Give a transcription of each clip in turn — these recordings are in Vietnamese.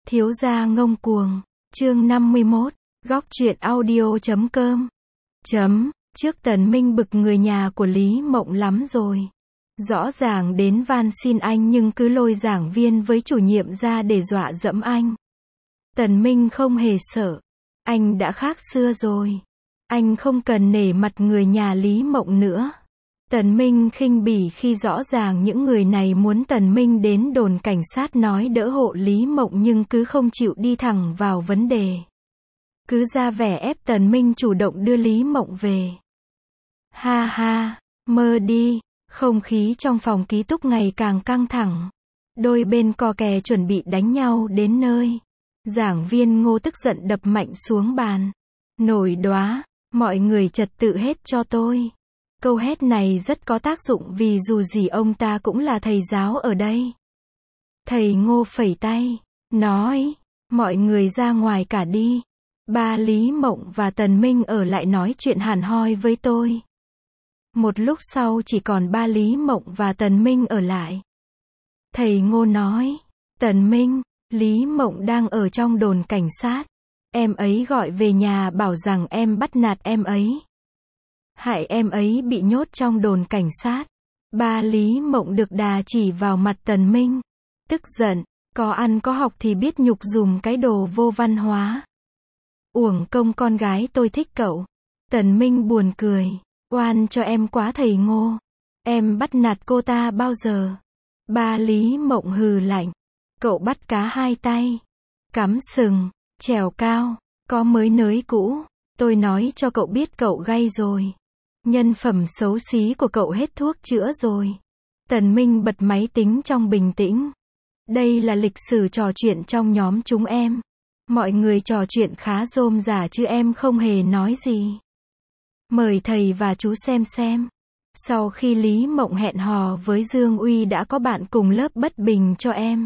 Thiếu gia ngông cuồng, chương 51, góc truyện audio.com. Trước Tần Minh bực người nhà của Lý Mộng lắm rồi. Rõ ràng đến van xin anh nhưng cứ lôi giảng viên với chủ nhiệm ra để dọa dẫm anh. Tần Minh không hề sợ. Anh đã khác xưa rồi. Anh không cần nể mặt người nhà Lý Mộng nữa. Tần Minh khinh bỉ khi rõ ràng những người này muốn Tần Minh đến đồn cảnh sát nói đỡ hộ Lý Mộng nhưng cứ không chịu đi thẳng vào vấn đề. Cứ ra vẻ ép Tần Minh chủ động đưa Lý Mộng về. Ha ha, mơ đi. Không khí trong phòng ký túc ngày càng căng thẳng. Đôi bên co kè chuẩn bị đánh nhau đến nơi. Giảng viên Ngô tức giận đập mạnh xuống bàn. Nổi đoá, mọi người trật tự hết cho tôi. Câu hét này rất có tác dụng vì dù gì ông ta cũng là thầy giáo ở đây. Thầy Ngô phẩy tay, nói, mọi người ra ngoài cả đi. Ba Lý Mộng và Tần Minh ở lại nói chuyện hàn hoi với tôi. Một lúc sau chỉ còn ba Lý Mộng và Tần Minh ở lại. Thầy Ngô nói, Tần Minh, Lý Mộng đang ở trong đồn cảnh sát. Em ấy gọi về nhà bảo rằng em bắt nạt em ấy. Hại em ấy bị nhốt trong đồn cảnh sát. Ba Lý Mộng được đà chỉ vào mặt Tần Minh. Tức giận, có ăn có học thì biết nhục dùm cái đồ vô văn hóa. Uổng công con gái tôi thích cậu. Tần Minh buồn cười. Oan cho em quá thầy Ngô. Em bắt nạt cô ta bao giờ? Ba Lý Mộng hừ lạnh. Cậu bắt cá hai tay. Cắm sừng, trèo cao, có mới nới cũ. Tôi nói cho cậu biết cậu gay rồi. Nhân phẩm xấu xí của cậu hết thuốc chữa rồi. Tần Minh bật máy tính trong bình tĩnh. Đây là lịch sử trò chuyện trong nhóm chúng em. Mọi người trò chuyện khá rôm rả chứ em không hề nói gì. Mời thầy và chú xem. Sau khi Lý Mộng hẹn hò với Dương Uy đã có bạn cùng lớp bất bình cho em.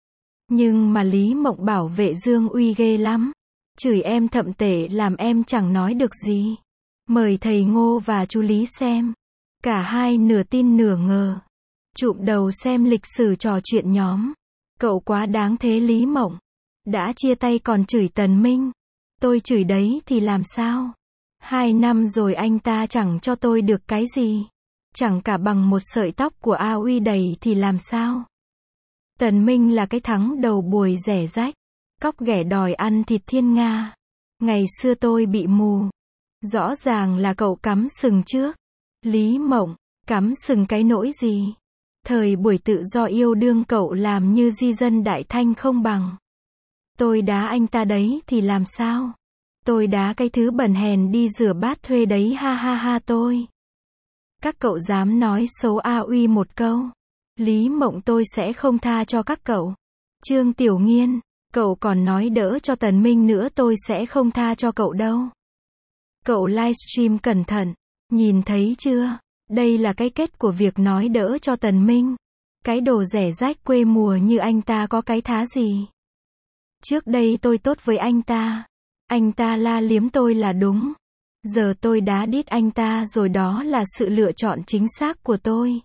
Nhưng mà Lý Mộng bảo vệ Dương Uy ghê lắm. Chửi em thậm tệ làm em chẳng nói được gì. Mời thầy Ngô và chú Lý xem. Cả hai nửa tin nửa ngờ. Chụm đầu xem lịch sử trò chuyện nhóm. Cậu quá đáng thế Lý Mộng. Đã chia tay còn chửi Tần Minh. Tôi chửi đấy thì làm sao? 2 năm rồi anh ta chẳng cho tôi được cái gì. Chẳng cả bằng một sợi tóc của A Uy đầy thì làm sao? Tần Minh là cái thắng đầu buổi rẻ rách. Cóc ghẻ đòi ăn thịt thiên nga. Ngày xưa tôi bị mù. Rõ ràng là cậu cắm sừng trước. Lý Mộng, cắm sừng cái nỗi gì? Thời buổi tự do yêu đương cậu làm như di dân đại thanh không bằng. Tôi đá anh ta đấy thì làm sao? Tôi đá cái thứ bẩn hèn đi rửa bát thuê đấy ha ha ha tôi. Các cậu dám nói xấu A Uy một câu. Lý Mộng tôi sẽ không tha cho các cậu. Trương Tiểu Nghiên, cậu còn nói đỡ cho Tần Minh nữa tôi sẽ không tha cho cậu đâu. Cậu livestream cẩn thận. Nhìn thấy chưa? Đây là cái kết của việc nói đỡ cho Tần Minh. Cái đồ rẻ rách quê mùa như anh ta có cái thá gì. Trước đây tôi tốt với anh ta. Anh ta la liếm tôi là đúng. Giờ tôi đá đít anh ta rồi đó là sự lựa chọn chính xác của tôi.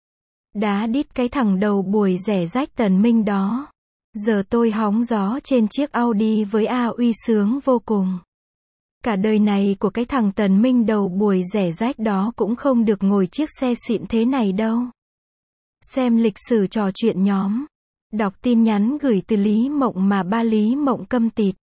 Đá đít cái thằng đầu buổi rẻ rách Tần Minh đó. Giờ tôi hóng gió trên chiếc Audi với A Uy sướng vô cùng. Cả đời này của cái thằng Tần Minh đầu buổi rẻ rách đó cũng không được ngồi chiếc xe xịn thế này đâu. Xem lịch sử trò chuyện nhóm. Đọc tin nhắn gửi từ Lý Mộng mà ba Lý Mộng câm tịt.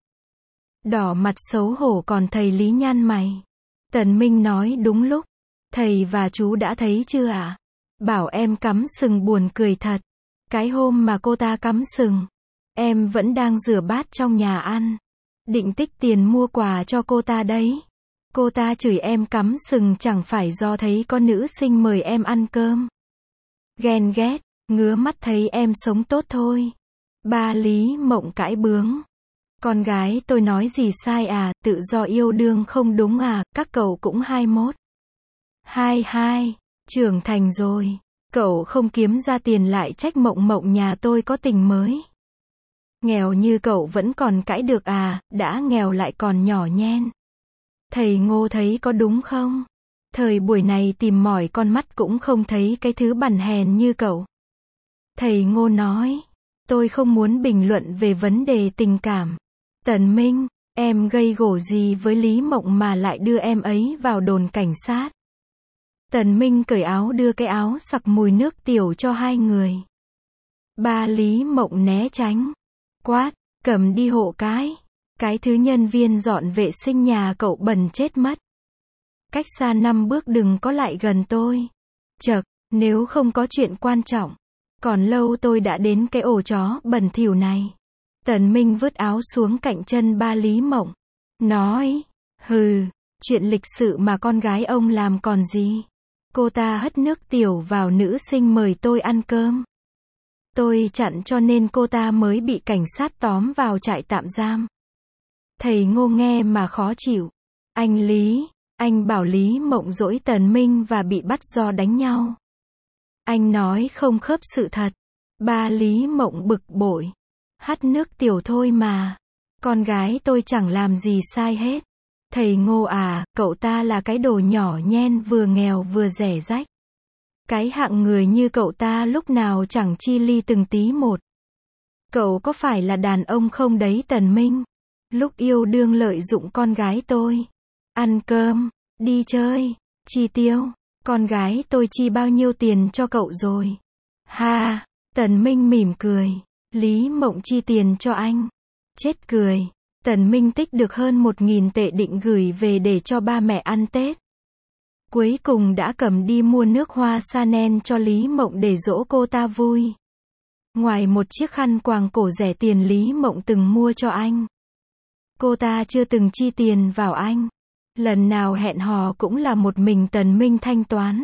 Đỏ mặt xấu hổ còn thầy Lý nhăn mày. Tần Minh nói đúng lúc. Thầy và chú đã thấy chưa ạ? Bảo em cắm sừng buồn cười thật. Cái hôm mà cô ta cắm sừng. Em vẫn đang rửa bát trong nhà ăn. Định tích tiền mua quà cho cô ta đấy. Cô ta chửi em cắm sừng chẳng phải do thấy có nữ sinh mời em ăn cơm. Ghen ghét, ngứa mắt thấy em sống tốt thôi. Ba Lý Mộng cãi bướng. Con gái tôi nói gì sai à, tự do yêu đương không đúng à, các cậu cũng 21. 22, trưởng thành rồi. Cậu không kiếm ra tiền lại trách Mộng Mộng nhà tôi có tình mới. Nghèo như cậu vẫn còn cãi được à, đã nghèo lại còn nhỏ nhen. Thầy Ngô thấy có đúng không? Thời buổi này tìm mỏi con mắt cũng không thấy cái thứ bẩn hèn như cậu. Thầy Ngô nói, tôi không muốn bình luận về vấn đề tình cảm. Tần Minh, em gây gổ gì với Lý Mộng mà lại đưa em ấy vào đồn cảnh sát? Tần Minh cởi áo đưa cái áo sặc mùi nước tiểu cho hai người. Ba Lý Mộng né tránh. Quát, cầm đi hộ cái thứ nhân viên dọn vệ sinh nhà cậu bẩn chết mất. Cách xa 5 bước đừng có lại gần tôi. Chậc, nếu không có chuyện quan trọng. Còn lâu tôi đã đến cái ổ chó bẩn thỉu này. Tần Minh vứt áo xuống cạnh chân ba Lý Mộng. Nói, hừ, chuyện lịch sự mà con gái ông làm còn gì. Cô ta hất nước tiểu vào nữ sinh mời tôi ăn cơm. Tôi chặn cho nên cô ta mới bị cảnh sát tóm vào trại tạm giam. Thầy Ngô nghe mà khó chịu. Anh Lý, anh bảo Lý Mộng dỗi Tần Minh và bị bắt do đánh nhau. Anh nói không khớp sự thật. Ba Lý Mộng bực bội. Hắt nước tiểu thôi mà. Con gái tôi chẳng làm gì sai hết. Thầy Ngô à, cậu ta là cái đồ nhỏ nhen vừa nghèo vừa rẻ rách. Cái hạng người như cậu ta lúc nào chẳng chi ly từng tí một. Cậu có phải là đàn ông không đấy Tần Minh? Lúc yêu đương lợi dụng con gái tôi. Ăn cơm, đi chơi, chi tiêu. Con gái tôi chi bao nhiêu tiền cho cậu rồi? Ha, Tần Minh mỉm cười. Lý Mộng chi tiền cho anh. Chết cười. Tần Minh tích được hơn 1.000 tệ định gửi về để cho ba mẹ ăn Tết. Cuối cùng đã cầm đi mua nước hoa Chanel cho Lý Mộng để dỗ cô ta vui. Ngoài một chiếc khăn quàng cổ rẻ tiền Lý Mộng từng mua cho anh. Cô ta chưa từng chi tiền vào anh. Lần nào hẹn hò cũng là một mình Tần Minh thanh toán.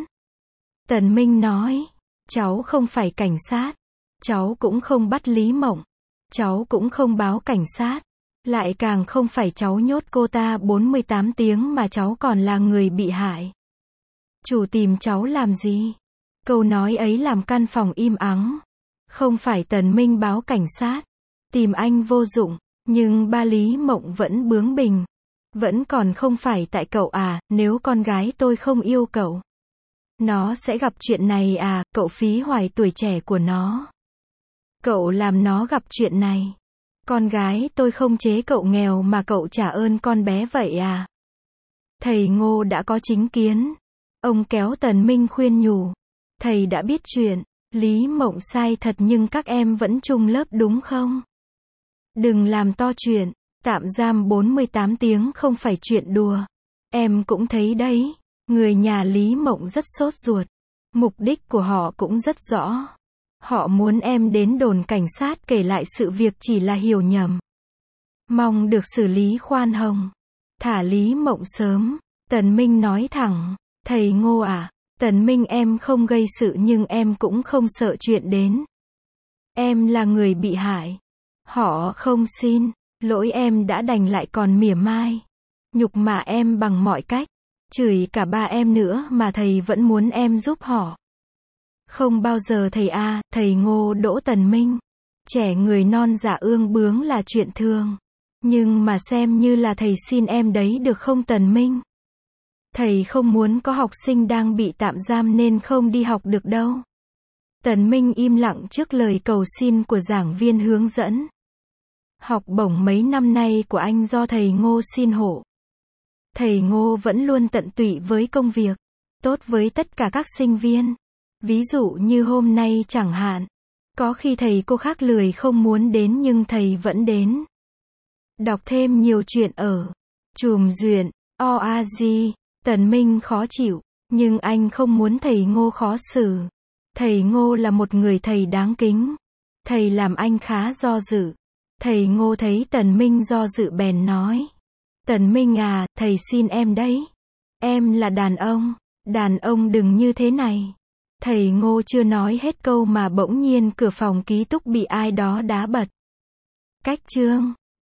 Tần Minh nói, cháu không phải cảnh sát. Cháu cũng không bắt Lý Mộng. Cháu cũng không báo cảnh sát. Lại càng không phải cháu nhốt cô ta 48 tiếng mà cháu còn là người bị hại. Chủ tìm cháu làm gì? Câu nói ấy làm căn phòng im ắng. Không phải Tần Minh báo cảnh sát. Tìm anh vô dụng. Nhưng ba Lý Mộng vẫn bướng bỉnh. Vẫn còn không phải tại cậu à, nếu con gái tôi không yêu cậu. Nó sẽ gặp chuyện này à, cậu phí hoài tuổi trẻ của nó. Cậu làm nó gặp chuyện này. Con gái tôi không chế cậu nghèo mà cậu trả ơn con bé vậy à? Thầy Ngô đã có chính kiến. Ông kéo Tần Minh khuyên nhủ. Thầy đã biết chuyện. Lý Mộng sai thật nhưng các em vẫn chung lớp đúng không? Đừng làm to chuyện. Tạm giam 48 tiếng không phải chuyện đùa. Em cũng thấy đấy. Người nhà Lý Mộng rất sốt ruột. Mục đích của họ cũng rất rõ. Họ muốn em đến đồn cảnh sát kể lại sự việc chỉ là hiểu nhầm. Mong được xử lý khoan hồng. Thả Lý Mộng sớm. Tần Minh nói thẳng. Thầy Ngô à, Tần Minh em không gây sự nhưng em cũng không sợ chuyện đến. Em là người bị hại. Họ không xin. Lỗi em đã đành lại còn mỉa mai. Nhục mạ em bằng mọi cách. Chửi cả ba em nữa mà thầy vẫn muốn em giúp họ. Không bao giờ thầy a, thầy Ngô đỗ Tần Minh. Trẻ người non dạ ương bướng là chuyện thường. Nhưng mà xem như là thầy xin em đấy được không Tần Minh? Thầy không muốn có học sinh đang bị tạm giam nên không đi học được đâu. Tần Minh im lặng trước lời cầu xin của giảng viên hướng dẫn. Học bổng mấy năm nay của anh do thầy Ngô xin hộ. Thầy Ngô vẫn luôn tận tụy với công việc. Tốt với tất cả các sinh viên. Ví dụ như hôm nay chẳng hạn. Có khi thầy cô khác lười không muốn đến nhưng thầy vẫn đến. Đọc thêm nhiều chuyện ở Chùm Duyện, OAG. Tần Minh khó chịu. Nhưng anh không muốn thầy Ngô khó xử. Thầy Ngô là một người thầy đáng kính. Thầy làm anh khá do dự. Thầy Ngô thấy Tần Minh do dự bèn nói. Tần Minh à, thầy xin em đấy. Em là đàn ông đừng như thế này. Thầy Ngô chưa nói hết câu mà bỗng nhiên cửa phòng ký túc bị ai đó đá bật. Cách chương